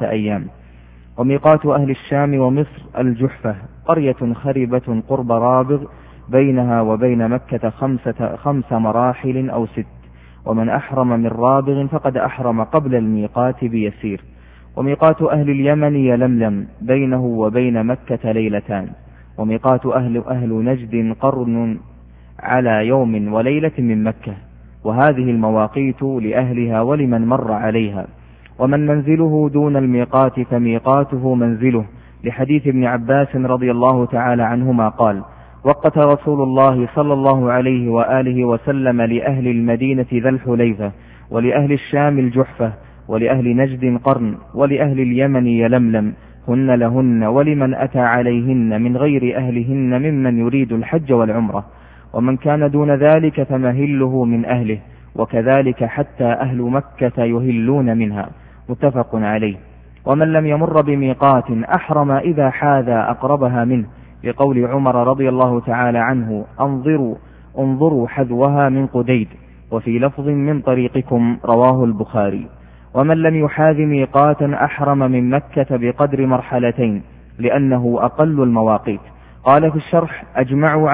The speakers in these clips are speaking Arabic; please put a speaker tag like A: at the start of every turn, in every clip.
A: أيام. وميقات أهل الشام ومصر الجحفة، قرية خربة قرب رابغ، بينها وبين مكة 5 مراحل أو 6. ومن أحرم من رابغ فقد أحرم قبل الميقات بيسير. وميقات أهل اليمن يلملم، بينه وبين مكة 2 ليلة. وميقات أهل نجد قرن على يوم وليلة من مكة. وهذه المواقيت لأهلها ولمن مر عليها. ومن منزله دون الميقات فميقاته منزله، لحديث ابن عباس رضي الله تعالى عنهما قال: وقت رسول الله صلى الله عليه وآله وسلم لأهل المدينة ذا الحليفة، ولأهل الشام الجحفة، ولأهل نجد قرن، ولأهل اليمن يلملم، هن لهن ولمن أتى عليهن من غير أهلهن ممن يريد الحج والعمرة. ومن كان دون ذلك فمهله من أهله، وكذلك حتى أهل مكة يهلون منها. متفق عليه. ومن لم يمر بميقات أحرم إذا حاذى أقربها منه، لقول عمر رضي الله تعالى عنه: انظروا حذوها من قديد. وفي لفظ: من طريقكم، رواه البخاري. ومن لم يحاذ ميقاتا أحرم من مكة بقدر مرحلتين، لأنه أقل المواقيت. قال في الشرح: أجمعوا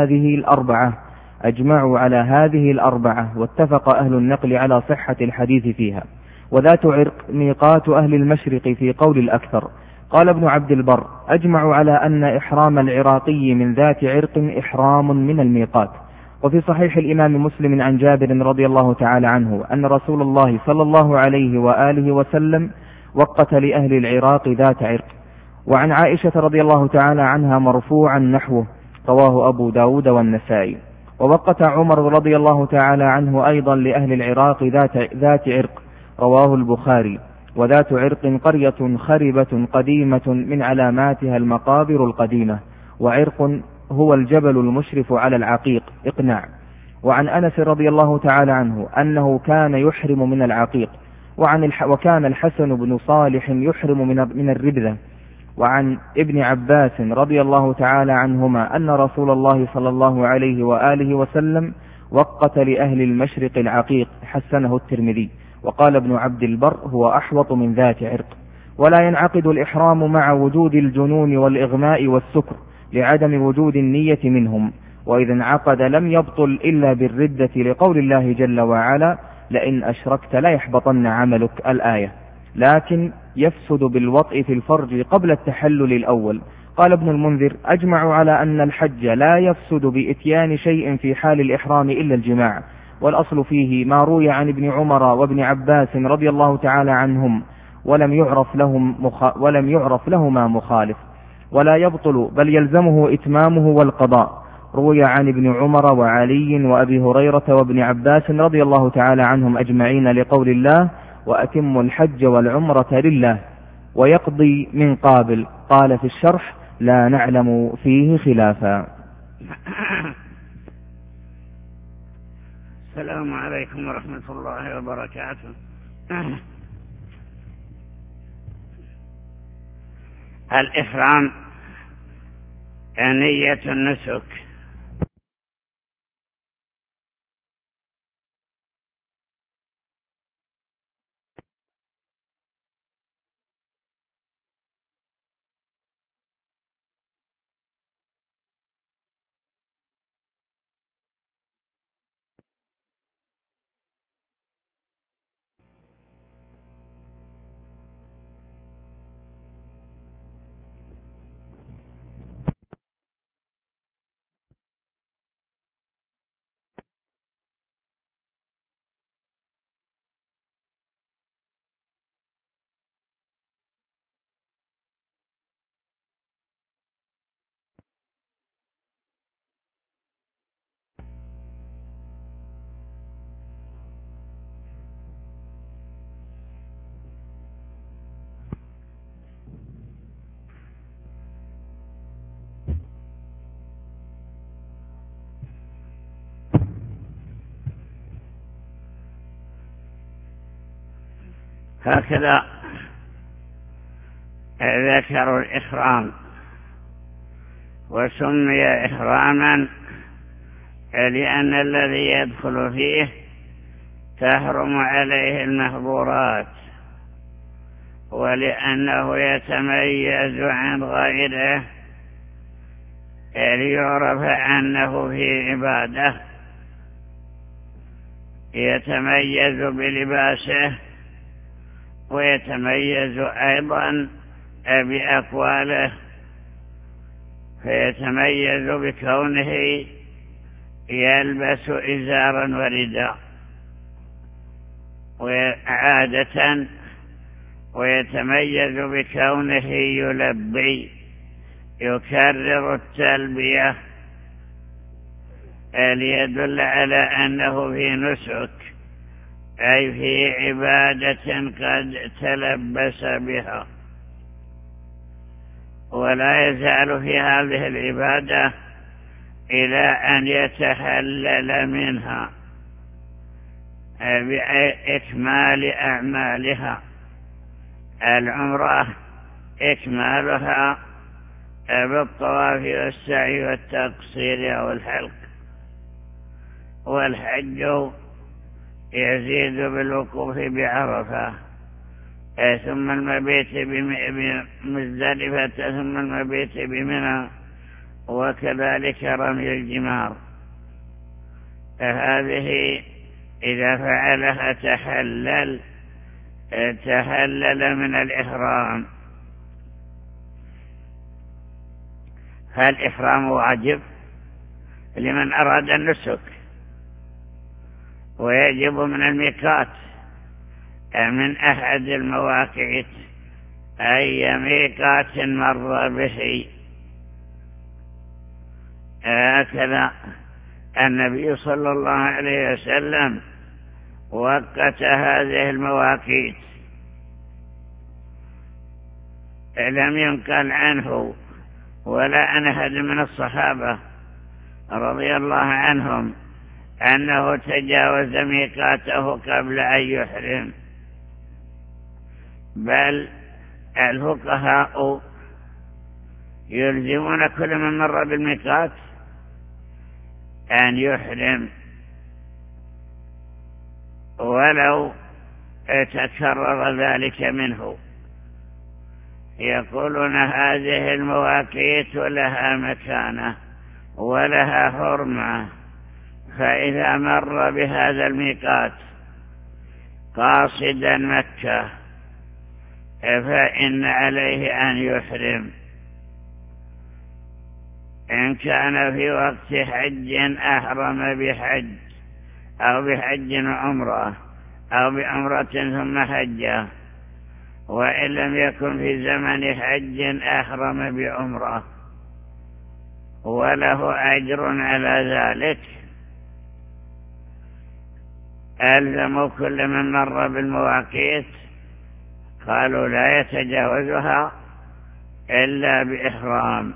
A: على هذه الأربعة، واتفق أهل النقل على صحة الحديث فيها. وذات عرق ميقات أهل المشرق في قول الأكثر. قال ابن عبد البر: أجمعوا على أن إحرام العراقي من ذات عرق إحرام من الميقات. وفي صحيح الإمام مسلم عن جابر رضي الله تعالى عنه أن رسول الله صلى الله عليه وآله وسلم وقت لأهل العراق ذات عرق. وعن عائشة رضي الله تعالى عنها مرفوعا نحوه، رواه أبو داود والنسائي. ووقت عمر رضي الله تعالى عنه أيضا لأهل العراق ذات عرق، رواه البخاري. وذات عرق قرية خربة قديمة من علاماتها المقابر القديمة. وعرق هو الجبل المشرف على العقيق، اقنع. وعن أنس رضي الله تعالى عنه أنه كان يحرم من العقيق. وكان الحسن بن صالح يحرم من الربذة. وعن ابن عباس رضي الله تعالى عنهما أن رسول الله صلى الله عليه وآله وسلم وقت لأهل المشرق العقيق، حسنه الترمذي. وقال ابن عبد البر: هو أحوط من ذات عرق. ولا ينعقد الإحرام مع وجود الجنون والإغماء والسكر، لعدم وجود النية منهم. وإذا انعقد لم يبطل إلا بالردة، لقول الله جل وعلا: لئن أشركت لا يحبطن عملك، الآية. لكن يفسد بالوطء في الفرج قبل التحلل الأول. قال ابن المنذر: أجمع على أن الحج لا يفسد بإتيان شيء في حال الإحرام إلا الجماع. والأصل فيه ما روي عن ابن عمر وابن عباس رضي الله تعالى عنهم، ولم يعرف لهما مخالف. ولا يبطل بل يلزمه إتمامه والقضاء. روي عن ابن عمر وعلي وأبي هريرة وابن عباس رضي الله تعالى عنهم أجمعين، لقول الله: وأتموا الحج والعمرة لله. ويقضي من قابل. قال في الشرح: لا نعلم فيه خلافا.
B: السلام عليكم ورحمة الله وبركاته. الإحرام نية النسك. هكذا ذكروا الإحرام، وسمي إحراما لأن الذي يدخل فيه تحرم عليه المحظورات، ولأنه يتميز عن غيره ليعرف أنه في عبادة، يتميز بلباسه ويتميز أيضا بأقواله، فيتميز بكونه يلبس إزارا ورداء وعادة، ويتميز بكونه يلبي يكرر التلبية ليدل على أنه في نسك، أي في عبادة قد تلبس بها، ولا يزال في هذه العبادة إلى أن يتحلل منها بإكمال أعمالها. العمرة إكمالها بالطواف والسعي والتقصير أو الحلق، والحج يزيد بالوقوف بعرفة، ثم المبيت بمزدلفة، ثم المبيت بمنى، وكذلك رمي الجمار. هذه إذا فعلها تحلل من الإحرام. فالإحرام واجب لمن أراد النسك، ويجب من الميقات من أحد المواقيت أي ميقات مر به. هكذا النبي صلى الله عليه وسلم وقت هذه المواقيت، لم ينقل عنه ولا عن أحد من الصحابة رضي الله عنهم أنه تجاوز ميقاته قبل أن يحرم، بل الفقهاء يلزمون كل من مر بالميقات أن يحرم ولو تكرر ذلك منه. يقولون هذه المواقيت لها مكانة ولها حرمة، فإذا مر بهذا الميقات قاصدا مكة فإن عليه أن يحرم. إن كان في وقت حج أحرم بحج أو بحج وعمرة أو بعمرة ثم حجه، وإن لم يكن في زمن حج أحرم بعمرة وله أجر على ذلك. ألزموا كل من مر بالمواقيت، قالوا لا يتجاوزها إلا بإحرام،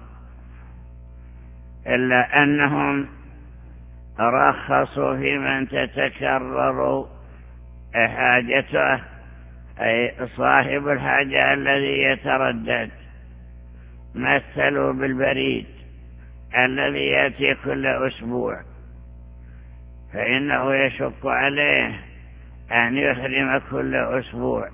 B: إلا أنهم رخصوا في من تتكرر حاجته، أي صاحب الحاجة الذي يتردد. مثلوا بالبريد الذي يأتي كل أسبوع، فإنه يشق عليه أن يحرم كل أسبوع.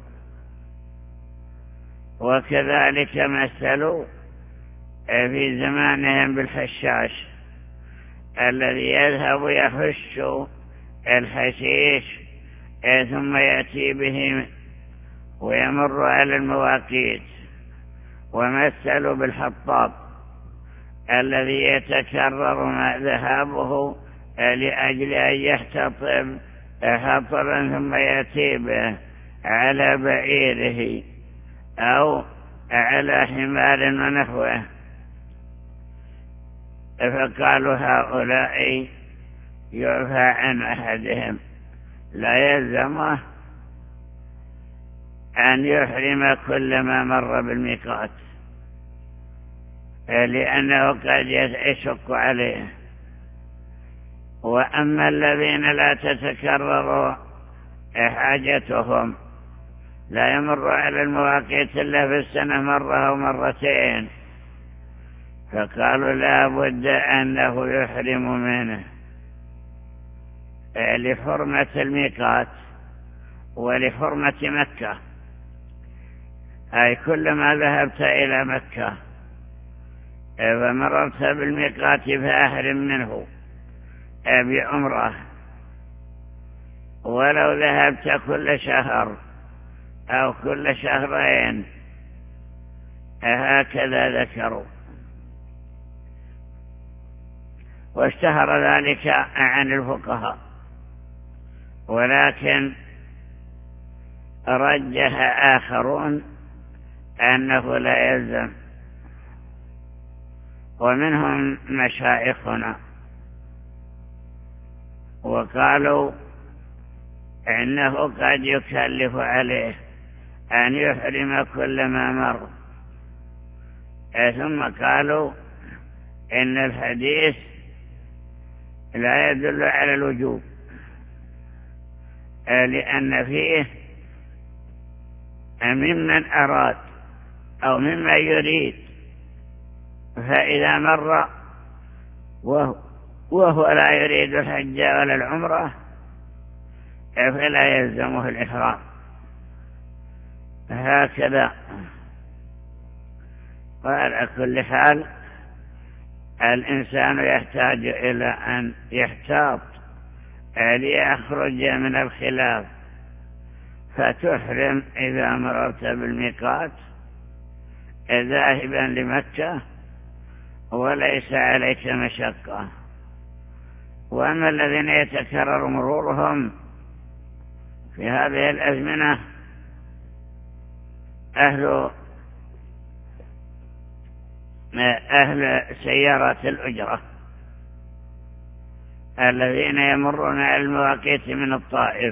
B: وكذلك مثلوا في زمانهم بالحشاش الذي يذهب يحش الحشيش ثم يأتي به ويمر على المواقيت. ومثلوا بالحطاب الذي يتكرر ذهابه لأجل أن يحتطب حطبا ثم يأتي به على بعيره أو على حمار ونحوه، فقالوا هؤلاء يعفى عن أحدهم، لا يلزمه أن يحرم كل ما مر بالميقات، لأنه قد يشق عليه. وأما الذين لا تتكرر حاجتهم، لا يمر على المواقيت إلا في السنة مرة أو مرتين، فقالوا لا بد أنه يحرم منه لحرمة الميقات ولحرمة مكة. أي كلما ذهبت إلى مكة فمررت بالميقات فأحرم منه بعمرة، ولو ذهبت كل شهر أو كل شهرين، هكذا ذكروا. واشتهر ذلك عن الفقهاء، ولكن رجح آخرون أنه لا يلزم، ومنهم مشايخنا، وقالوا إنه قد يكلف عليه أن يحرم كل ما مر. ثم قالوا إن الحديث لا يدل على الوجوب، لأن فيه ممن أراد أو مما يريد، فإذا مر وهو لا يريد الحج ولا العمرة فلا يلزمه الإحرام. هكذا. وعلى كل حال الإنسان يحتاج إلى أن يحتاط ليخرج من الخلاف، فتحرم إذا مررت بالميقات ذاهبا لمكة وليس عليك مشقة. وأما الذين يتكرر مرورهم في هذه الأزمنة أهل سيارات الأجرة الذين يمرون على المواقيت من الطائف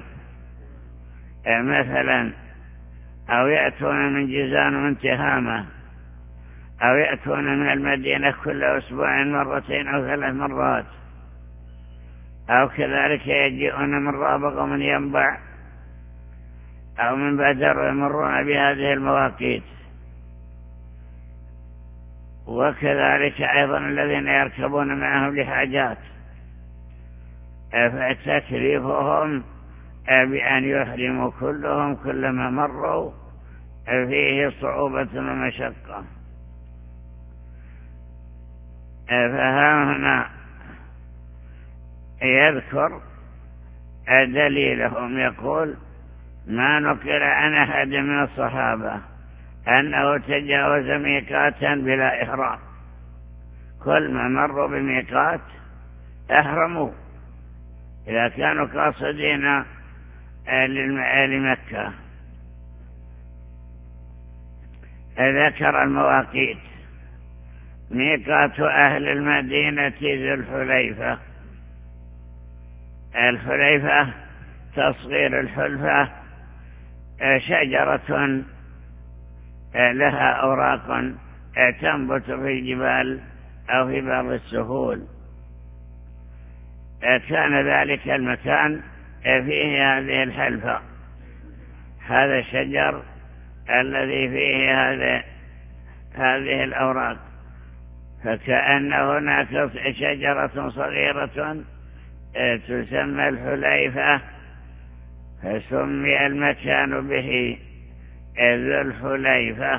B: مثلا، أو يأتون من جيزان ومن تهامة، أو يأتون من المدينة كل أسبوع مرتين أو 3 مرات، أو كذلك يجيئون من رابغ ومن ينبع أو من بدر ويمرون بهذه المواقيت. وكذلك أيضا الذين يركبون معهم لحاجات، فتكليفهم بأن يحرموا كلهم كلما مروا فيه صعوبة ومشقة. فها هنا يذكر دليلهم، يقول: ما نقل عن أحد من الصحابة أنه تجاوز ميقاتا بلا إحرام، كل ما مروا بميقات أحرموا إذا كانوا قاصدين لمكة. ذكر المواقيت: ميقات أهل المدينة ذو الحليفة. الحليفة تصغير الحلفة، شجرة لها أوراق تنبت في الجبال أو في بعض السهول. كان ذلك المكان فيه هذه الحلفة، هذا الشجر الذي فيه هذه الأوراق، فكأن هناك شجرة صغيرة تسمى الحليفة، فسمي المكان به ذو الحليفة.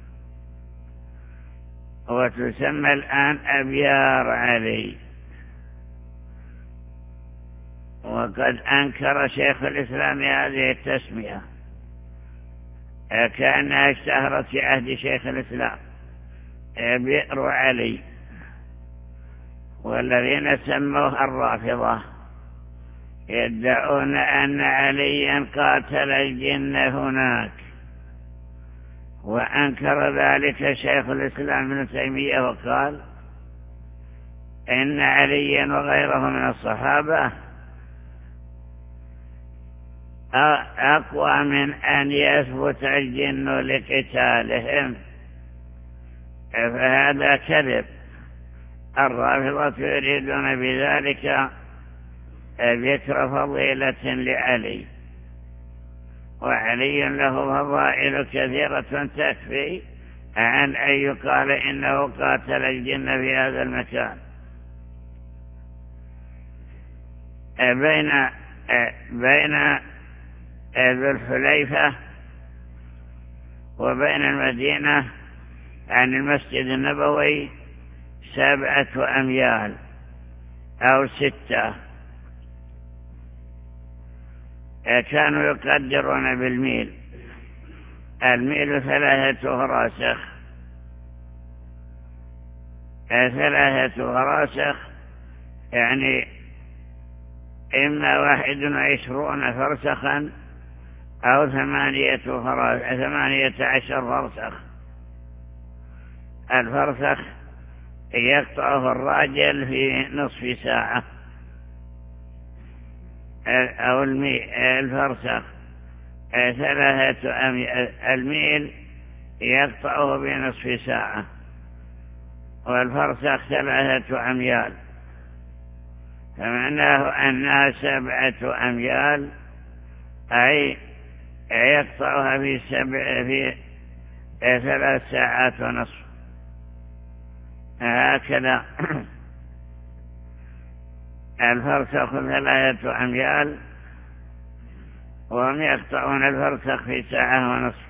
B: وتسمى الآن أبيار علي. وقد أنكر شيخ الإسلام هذه التسمية، كأنها اشتهرت في عهد شيخ الإسلام، بئر علي. والذين سموها الرافضة يدعون أن عليا قاتل الجن هناك، وأنكر ذلك شيخ الإسلام ابن تيمية وقال إن عليا وغيره من الصحابة أقوى من أن يثبت الجن لقتالهم، فهذا كذب. الرافضة يريدون بذلك ذكر فضيلة لعلي، وعلي له فضائل كثيرة تكفي عن أن يقال إنه قاتل الجن في هذا المكان. بين ذو الحليفة وبين المدينة عن المسجد النبوي 7 أميال أو 6. كانوا يقدرون بالميل. الميل 3 فراسخ. 3 فراسخ يعني إما 21 فرسخا أو 18 فرسخ. الفرسخ يقطعه الراجل في نصف ساعة، أو الفرسخ 3 الميل يقطعه بنصف ساعة، والفرسخ 3 أميال، فمعناه أنها 7 أميال، أي يقطعها في 3 ساعات ونصف. هكذا الفرسخ 3 أميال، وهم يقطعون الفرسخ في 1 ساعة ونصف.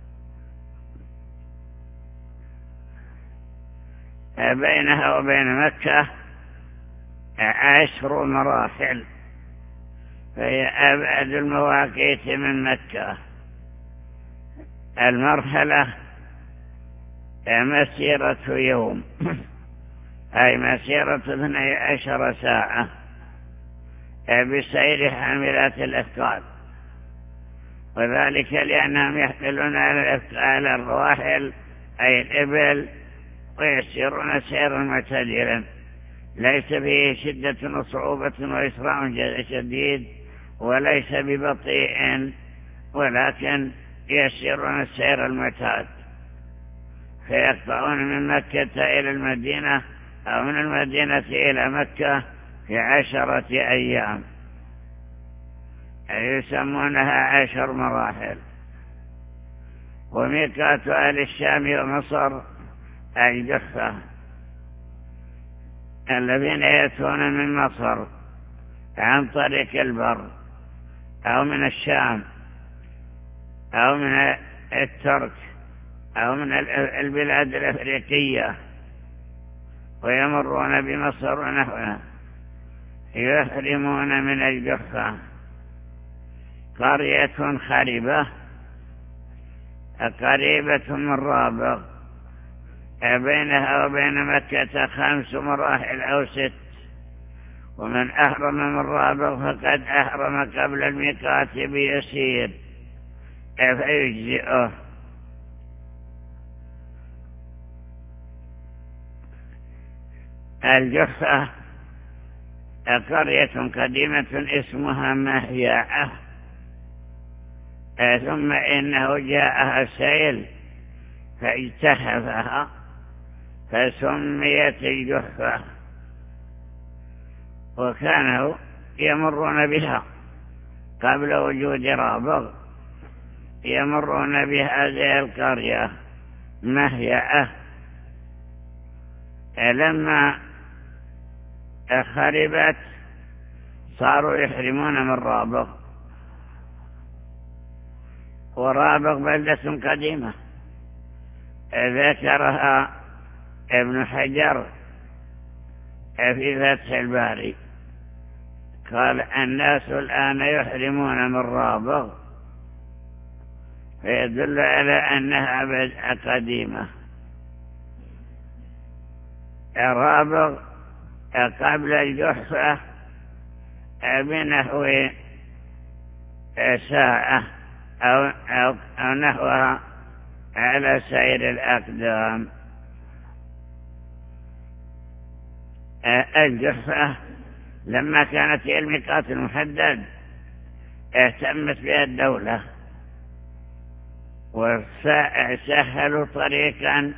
B: بينها وبين مكة 10 مراحل، فهي أبعد المواقيت من مكة. المرحلة مسيرة يوم، أي مسيرة 12 ساعة بسير حاملات الأثقال، وذلك لأنهم يحملون على الرواحل أي الإبل، ويسيرون سيرا معتدلا ليس فيه شدة وصعوبة وإسراع شديد، وليس ببطيء، ولكن يسيرون السير المعتاد. فيقطعون من مكة إلى المدينة أو من المدينة إلى مكة في 10 أيام، يسمونها 10 مراحل. وميقات أهل الشام ومصر الجحفة، الذين يأتون من مصر عن طريق البر أو من الشام أو من الترك أو من البلاد الأفريقية، ويمرون بمصر ونحوها، يحرمون من الجحفة. قرية خربة قريبة من رابغ، بينها وبين مكة 5 مراحل أو 6. ومن أحرم من رابغ فقد أحرم قبل الميقات بيسير فيجزئه. الجحفة قرية قديمة اسمها مهيعة، ثم إنه جاءها سيل فاجتحفها فسميت الجحفة. وكانوا يمرون بها قبل وجود رابغ، يمرون بهذه القرية مهيعة. لما خربت صاروا يحرمون من رابغ، ورابغ بلدة قديمة ذكرها ابن حجر في فتح الباري، قال الناس الآن يحرمون من رابغ، فيدل على أنها بدعة قديمة. رابغ قبل الجحفة بنحو ساعة أو نحوها على سير الأقدام. الجحفة لما كانت هي الميقات المحدد اهتمت بها الدولة، وسهلوا طريقا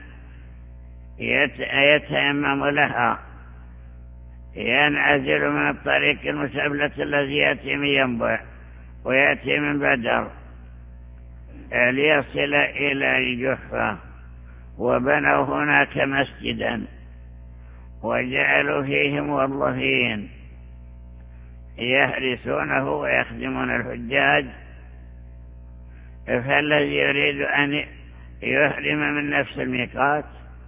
B: يتيمم لها، ينعزل من الطريق المسبلة الذي يأتي من ينبع ويأتي من بدر ليصل إلى الجحفة. وبنوا هناك مسجدا وجعلوا فيه موظفين يحرسونه ويخدمون الحجاج، فالذي يريد يحرم من نفس الميقات،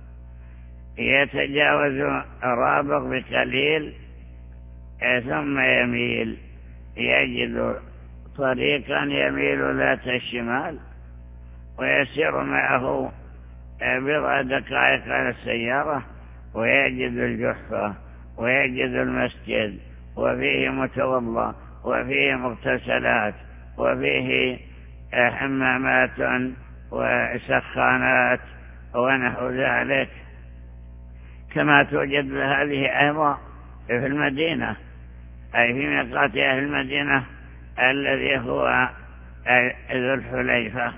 B: يتجاوز رابغ بقليل ثم يميل، يجد طريقا يميل ذات الشمال ويسير معه بضع دقائق على السيارة، ويجد الجحفة ويجد المسجد وفيه متوضأ وفيه مغتسلات وفيه حمامات وسخانات ونحو ذلك، كما توجد هذه أيضا في المدينة، أي في ميقات أهل المدينة الذي هو ذو الحليفة.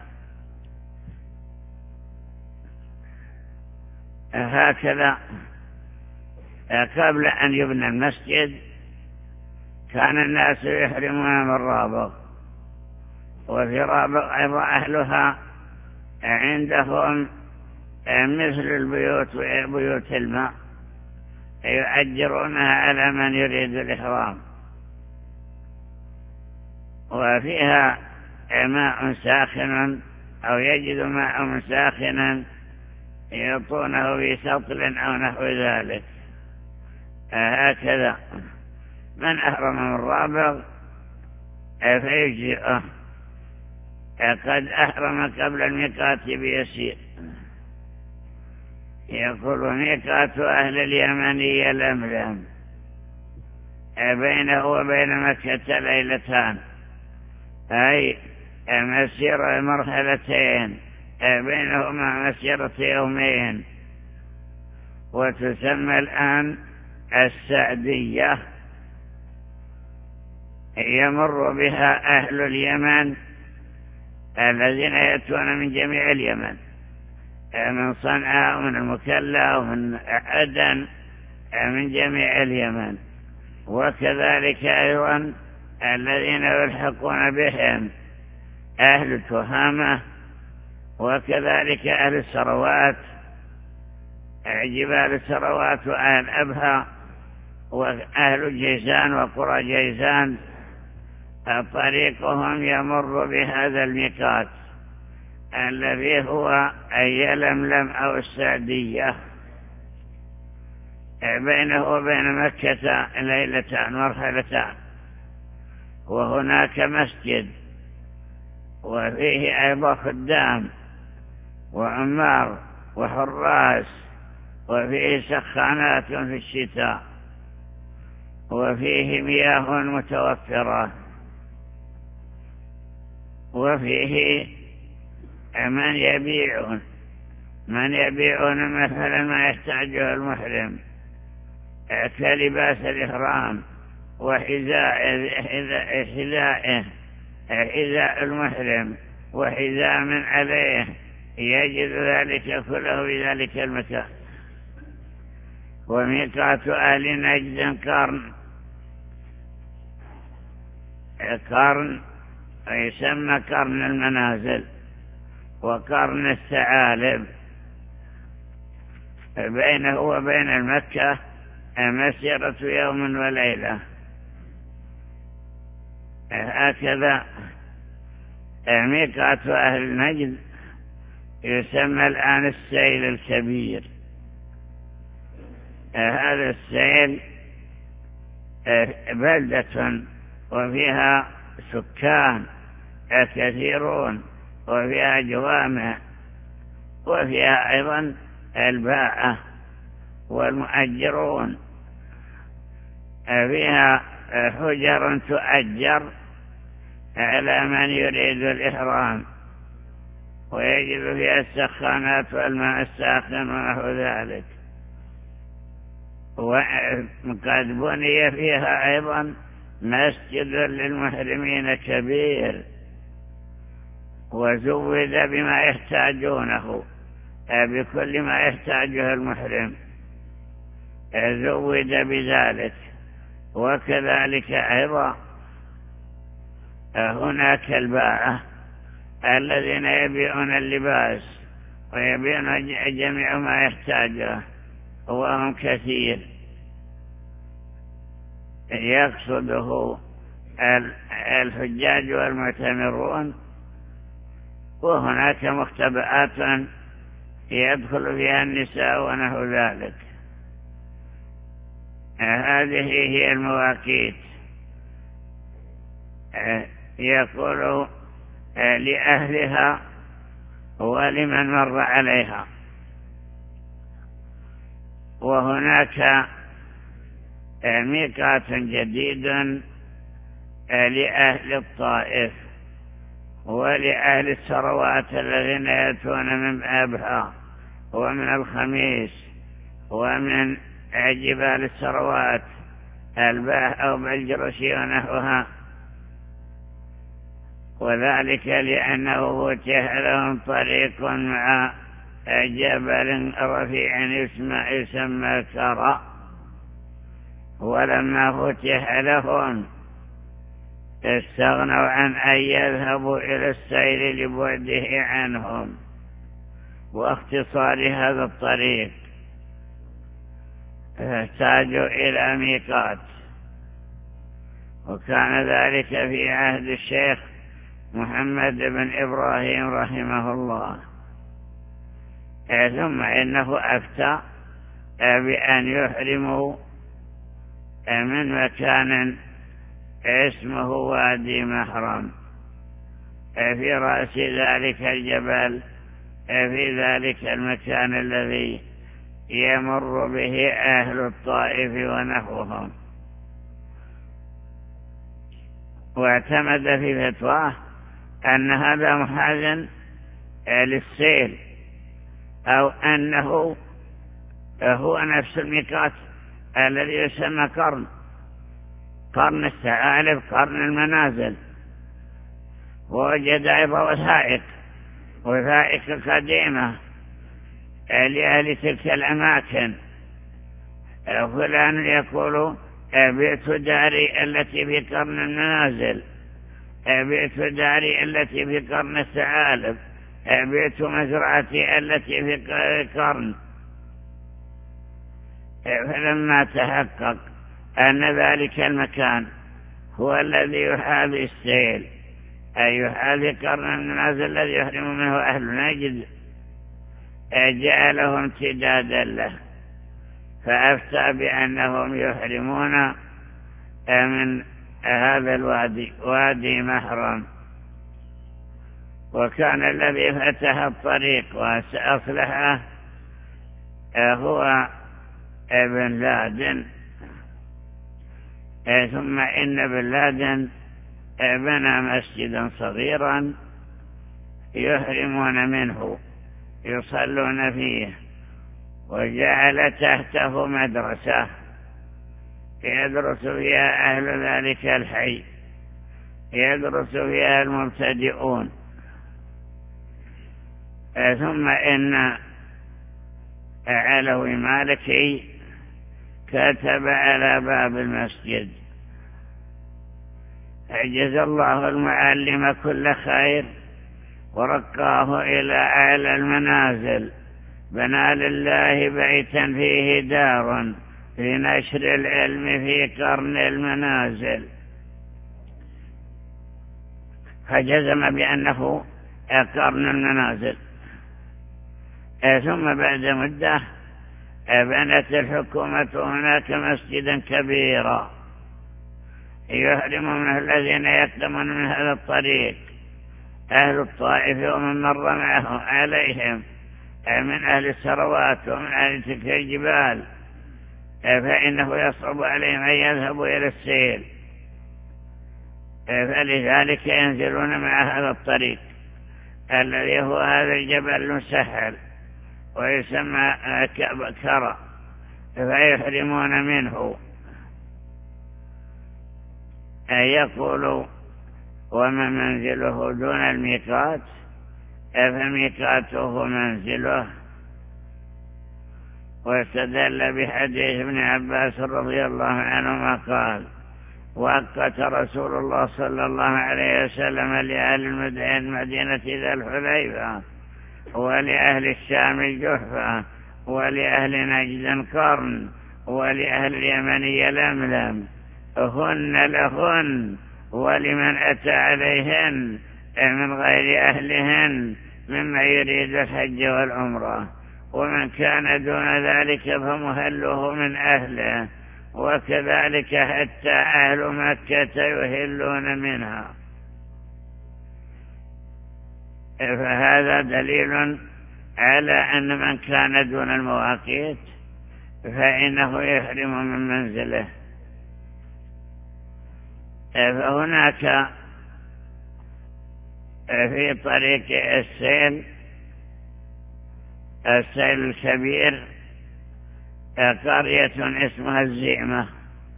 B: هكذا قبل أن يبنى المسجد كان الناس يحرمون من رابغ، وفي رابغ أيضا أهلها عندهم مثل البيوت وبيوت الماء يؤجرونها على من يريد الإحرام، وفيها ماء ساخن أو يجد ماء ساخنا يعطونه في سطل أو نحو ذلك. هكذا من أحرم من رابغ فيجزئه، قد أحرم قبل الميقات بيسير. يقول ميقات أهل اليمنية لملم بينه وبين مكة ليلتان، أي مسيرة مرحلتين بينهما مسيرة يومين، وتسمى الآن السعدية، يمر بها أهل اليمن الذين يأتون من جميع اليمن، من صنعاء ومن المكلا ومن عدن، من جميع اليمن، وكذلك أيضا الذين يلحقون بهم أهل تهامة، وكذلك أهل السروات، جبال السروات وأهل أبها وأهل جيزان وقرى جيزان، طريقهم يمر بهذا الميقات الذي هو يلملم أو السعدية، بينه وبين مكة ليلتان مرحلتان، وهناك مسجد وفيه أيضا خدام وعمار وحراس، وفيه سخانات في الشتاء، وفيه مياه متوفرة، وفيه من يبيعون مثلا ما يحتاجه المحرم كلباس الإحرام حذاء المحرم وحذاء من عليه، يجد ذلك كله في ذلك المكان. وميقات أهل نجد قرن يسمى قرن المنازل وقرن الثعالب، بينه وبين المكة مسيرة يوم وليلة. هكذا ميقات أهل نجد يسمى الآن السيل الكبير. هذا السيل بلدة وفيها سكان كثيرون، وفيها جوامع، وفيها أيضا الباعة والمؤجرون، فيها حجر تؤجر على من يريد الإحرام، ويجد فيها السخانات والماء الساخن ونحو ذلك. وقد بني فيها أيضا مسجد للمحرمين كبير، وزود بما يحتاجونه، بكل ما يحتاجه المحرم زود بذلك. وكذلك أيضا هناك الباعة الذين يبيعون اللباس ويبيعون جميع ما يحتاجه، وهم كثير، يقصده الحجاج والمعتمرون وهناك مختبئات يدخل فيها النساء ونحو ذلك. هذه هي المواقيت. يقول لأهلها ولمن مر عليها. وهناك ميقات جديد لأهل الطائف ولأهل الثروات الذين يأتون من أبها ومن الخميس ومن جبال الثروات الباه أو بلجرشي ونحوها، وذلك لأنه فتح لهم طريق مع جبل رفيع يسمى كرى، ولما فتح لهم استغنوا عن أن يذهبوا إلى السير لبعده عنهم واختصار هذا الطريق، فاحتاجوا إلى ميقات. وكان ذلك في عهد الشيخ محمد بن إبراهيم رحمه الله. ثم إنه أفتى بأن يحرموا من مكان اسمه وادي محرم في رأس ذلك الجبل في ذلك المكان الذي يمر به أهل الطائف ونحوهم. واعتمد في فتواه أن هذا محاذ للسيل، أو أنه هو نفس الميقات الذي يسمى قرن الثعالب، قرن المنازل. ووجد أيضا وثائق قديمة لأهل تلك الأماكن. فلان يقول بيت داري التي في قرن المنازل، بيت داري التي في قرن الثعالب، بيت مزرعتي التي في قرن. فلما تحقق أن ذلك المكان هو الذي يحاذي السيل، أي يحاذي قرن المنازل الذي يحرم منه أهل نجد، جعله امتدادا له، فأفتى بأنهم يحرمون من هذا الوادي، وادي محرم. وكان الذي فتح الطريق وأصلحه هو ابن لادن. ثم إن ابن لادن بنى مسجدا صغيرا يحرمون منه يصلون فيه، وجعل تحته مدرسة يدرس فيها أهل ذلك الحي، يدرس فيها المبتدئون. ثم إن علوي مالكي كتب على باب المسجد: أجزى الله المعلم كل خير ورقاه إلى أعلى المنازل، بنى لله بيتا فيه دار في نشر العلم في قرن المنازل. فجزم بأنه قرن المنازل. ثم بعد مدة بنت الحكومة هناك مسجدا كبيرا يحرم منه الذين يقدمون من هذا الطريق أهل الطائف ومن مر معهم عليهم من أهل الثروات ومن أهل تلك الجبال، فإنه يصعب عليهم أن يذهبوا إلى السيل، فلذلك ينزلون مع هذا الطريق الذي هو هذا الجبل المسهل ويسمى كرى، فيحرمون منه. يقول: وما منزله دون الميقات فميقاته منزله. واستدل بحديث ابن عباس رضي الله عنهما قال: وقت رسول الله صلى الله عليه وسلم لأهل المدينة ذا الحليفة، ولأهل الشام الجحفة، ولأهل نجد قرن، ولأهل اليمن يلملم، هن لهن ولمن أتى عليهن من غير أهلهن مما يريد الحج والعمرة، ومن كان دون ذلك فمهله من أهله، وكذلك حتى أهل مكة يهلون منها. فهذا دليل على أن من كان دون المواقيت فإنه يحرم من منزله. فهناك في طريق السيل الكبير قرية اسمها الزئمة،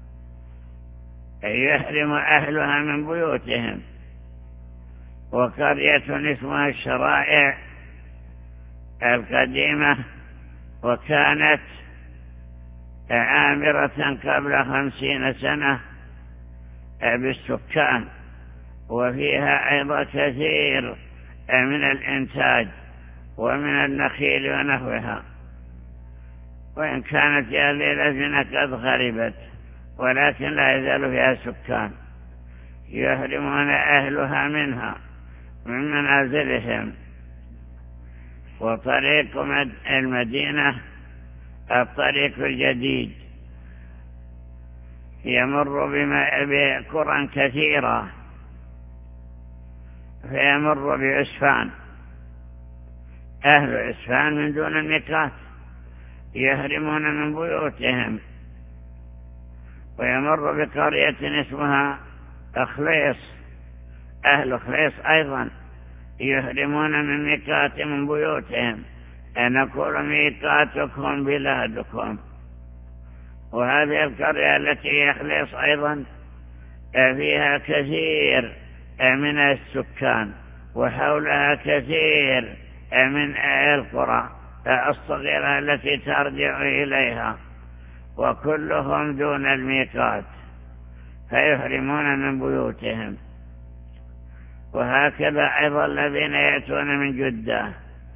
B: يحرم أهلها من بيوتهم، وقرية اسمها الشرائع القديمة، وكانت عامرة قبل 50 سنة بالسكان، وفيها أيضا كثير من الإنتاج ومن النخيل ونحوها، وإن كانت هذه الأزمنة قد غربت، ولكن لا يزال فيها سكان يحرمون أهلها منها من منازلهم. وطريق المدينة الطريق الجديد يمر بقرى كثيرة، فيمر بعسفان. أهل عسفان من دون الميقات يحرمون من بيوتهم. ويمر بقرية اسمها أخليص، أهل خليص أيضا يحرمون من ميقات من بيوتهم، نقول ميقاتكم بلادكم. وهذه القرية التي يخلص أيضا فيها كثير من السكان، وحولها كثير من القرى الصغيرة التي ترجع إليها، وكلهم دون الميقات فيحرمون من بيوتهم. وهكذا أيضا الذين يأتون من جدة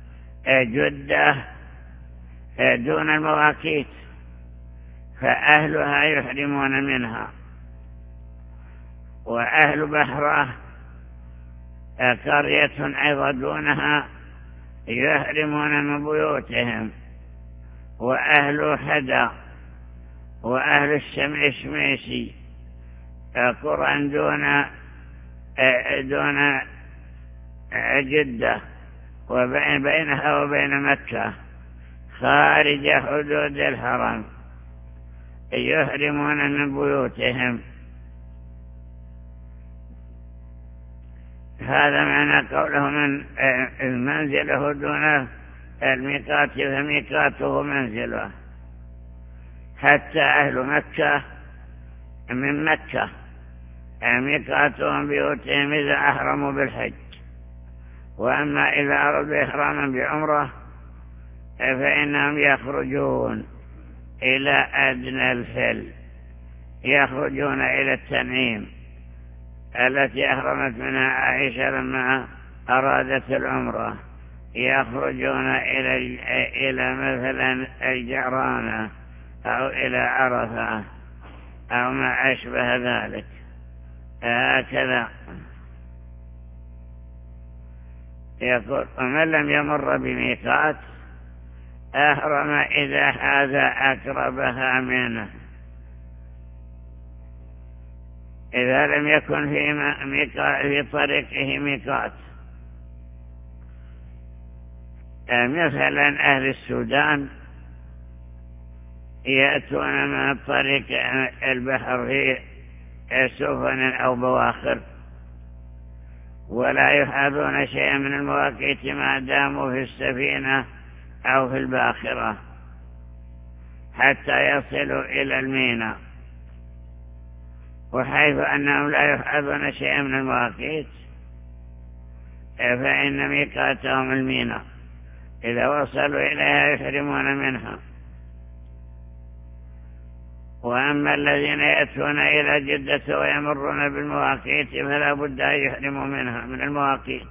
B: دون المواقيت فأهلها يحرمون منها. وأهل بحرة قرية أيضا دونها يحرمون من بيوتهم. وأهل حدا وأهل الشميشميشي قرى دون جدة وبينها وبين مكة خارج حدود الحرم يحرمون من بيوتهم. هذا معنى قوله من منزله دون الميقات فميقاته منزله. حتى أهل مكة من مكة ميقاتهم بيوتهم إذا أحرموا بالحج. وأما إذا أرادوا إحراما بعمرة فإنهم يخرجون إلى أدنى الفل، يخرجون إلى التنعيم التي أحرمت منها عائشة لما أرادت العمرة، يخرجون إلى مثلا الجعرانة أو إلى عرفة أو ما أشبه ذلك. هكذا يقول ومن لم يمر بميقات أحرم إذا حاذ أقربها منه. إذا لم يكن في طريقه ميقات، مثلا أهل السودان يأتون من طريق البحر في سفن أو بواخر ولا يحاذون شيئا من المواقيت ما داموا في السفينة أو في الباخرة حتى يصلوا إلى الميناء. وحيث أنهم لا يحاذون شيئا من المواقيت فإن ميقاتهم الميناء، إذا وصلوا إليها يحرمون منها. وأما الذين يأتون إلى جدة ويمرون بالمواقيت فلا بد أن يحرموا منها من المواقيت.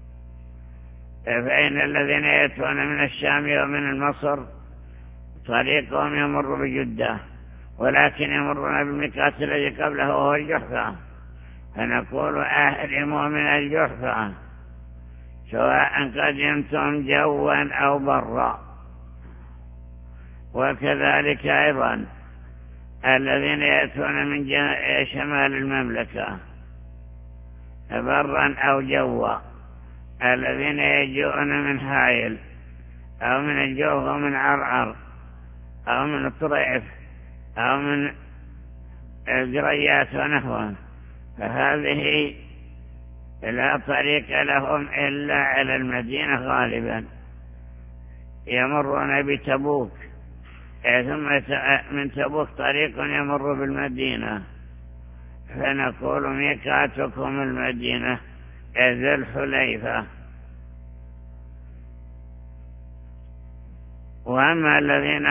B: فإن الذين يأتون من الشام ومن المصر طريقهم يمر بجدة، ولكن يمرون بالميقات الذي قبله وهو الجحفة، فنقول أحرموا من الجحفة سواء قدمتم جوا أو برا. وكذلك أيضا الذين يأتون من شمال المملكة برا أو جوا، الذين يجون من حائل أو من الجوف أو من عرعر أو من الطريف أو من القريات ونحوها، فهذه لا طريق لهم إلا على المدينة غالبا، يمرون بتبوك ثم من تبوك طريق يمر بالمدينة، فنقول ميقاتكم المدينة ذو الحليفة. وأما الذين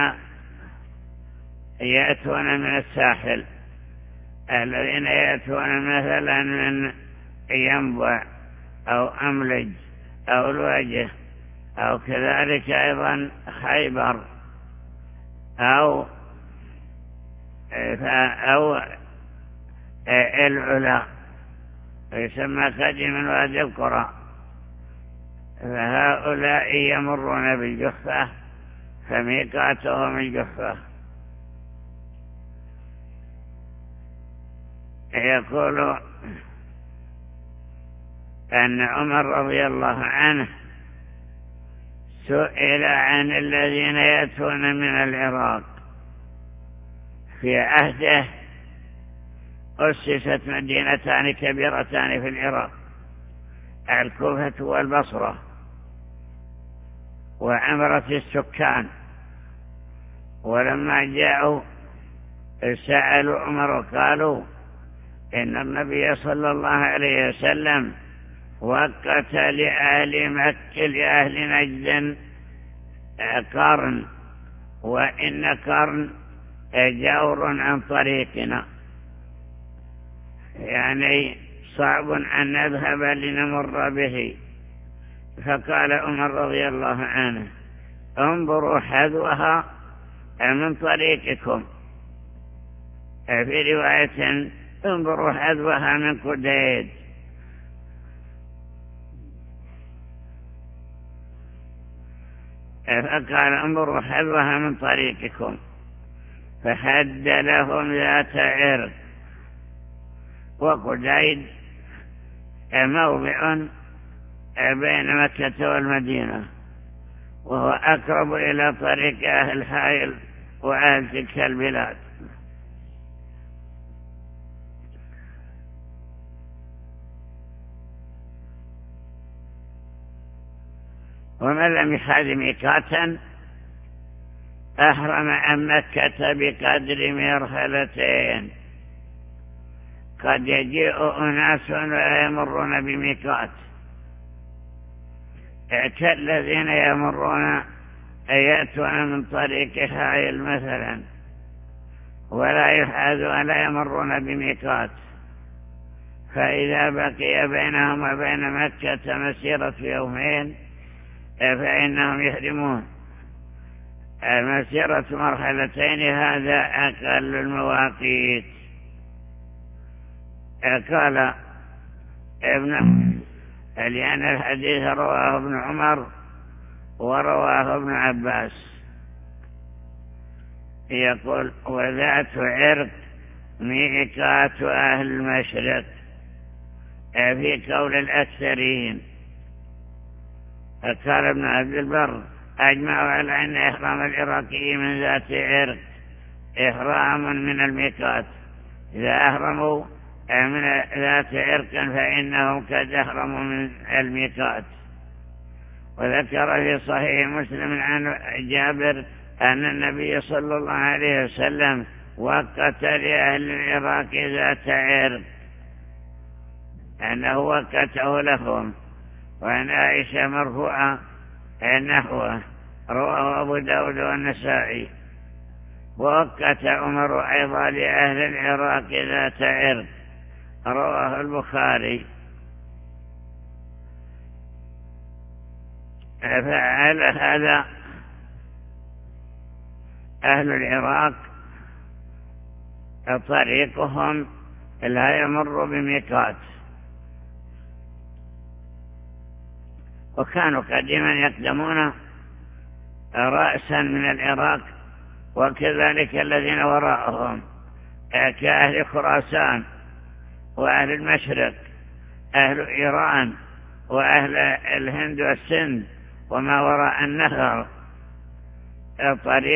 B: يأتون من الساحل، الذين يأتون مثلا من ينبع أو أملج أو الوجه أو كذلك أيضا خيبر أو العلا يسمى قديما وادي القرى، فهؤلاء يمرون بالجحفة فميقاتهم الجحفة. يقول أن عمر رضي الله عنه سئل عن الذين يأتون من العراق. في عهده أسست مدينتان كبيرتان في العراق، الكوفة والبصرة، وعمرت السكان. ولما جاءوا سألوا عمر وقالوا إن النبي صلى الله عليه وسلم وقت لأهل مكة لأهل نجد قرن، وإن قرن جور عن طريقنا، يعني صعب أن نذهب لنمر به. فقال عمر رضي الله عنه انظروا حذوها من طريقكم، في رواية انظروا حذوها من قديد. فقال انظروا حذوها من طريقكم، فحد لهم ذات عرق. وقديد موضع بين مكة والمدينة، وهو أقرب إلى طريق أهل الحائل وأهل تلك البلاد. ومن لم يحاذ ميقاتا أحرم عن مكة بقدر مرحلتين. قد يجيء أناس ولا يمرون بميقات كالذين يمرون يأتون من طريق حائل مثلا، ولا يحاذ ولا يمرون بميقات، فإذا بقي بينهم وبين مكة مسيرة يومين فإنهم يحرمون. مسيرة مرحلتين هذا أقل المواقيت. قال لأن الحديث رواه ابن عمر ورواه ابن عباس. يقول وذات عرق ميقات أهل المشرق، في قول الأكثرين. قال ابن عبد البر أجمعوا على أن إحرام العراقي من ذات عرق إحرام من الميقات، إذا أحرموا من ذات عرق فإنهم قد أحرموا من الميقات. وذكر في صحيح مسلم عن جابر أن النبي صلى الله عليه وسلم وقت لأهل العراق ذات عرق، أنه وقته لهم. وعن عائشة مرفوعة نحوه رواه أبو داود والنسائي. ووقت عمر أيضا لأهل العراق ذات عرق، رواه البخاري. فعلى هذا أهل العراق طريقهم لا يمر بميقات. وكانوا قديما يقدمون رأسا من العراق، وكذلك الذين وراءهم كأهل خراسان وأهل المشرق، أهل إيران وأهل الهند والسند وما وراء النهر.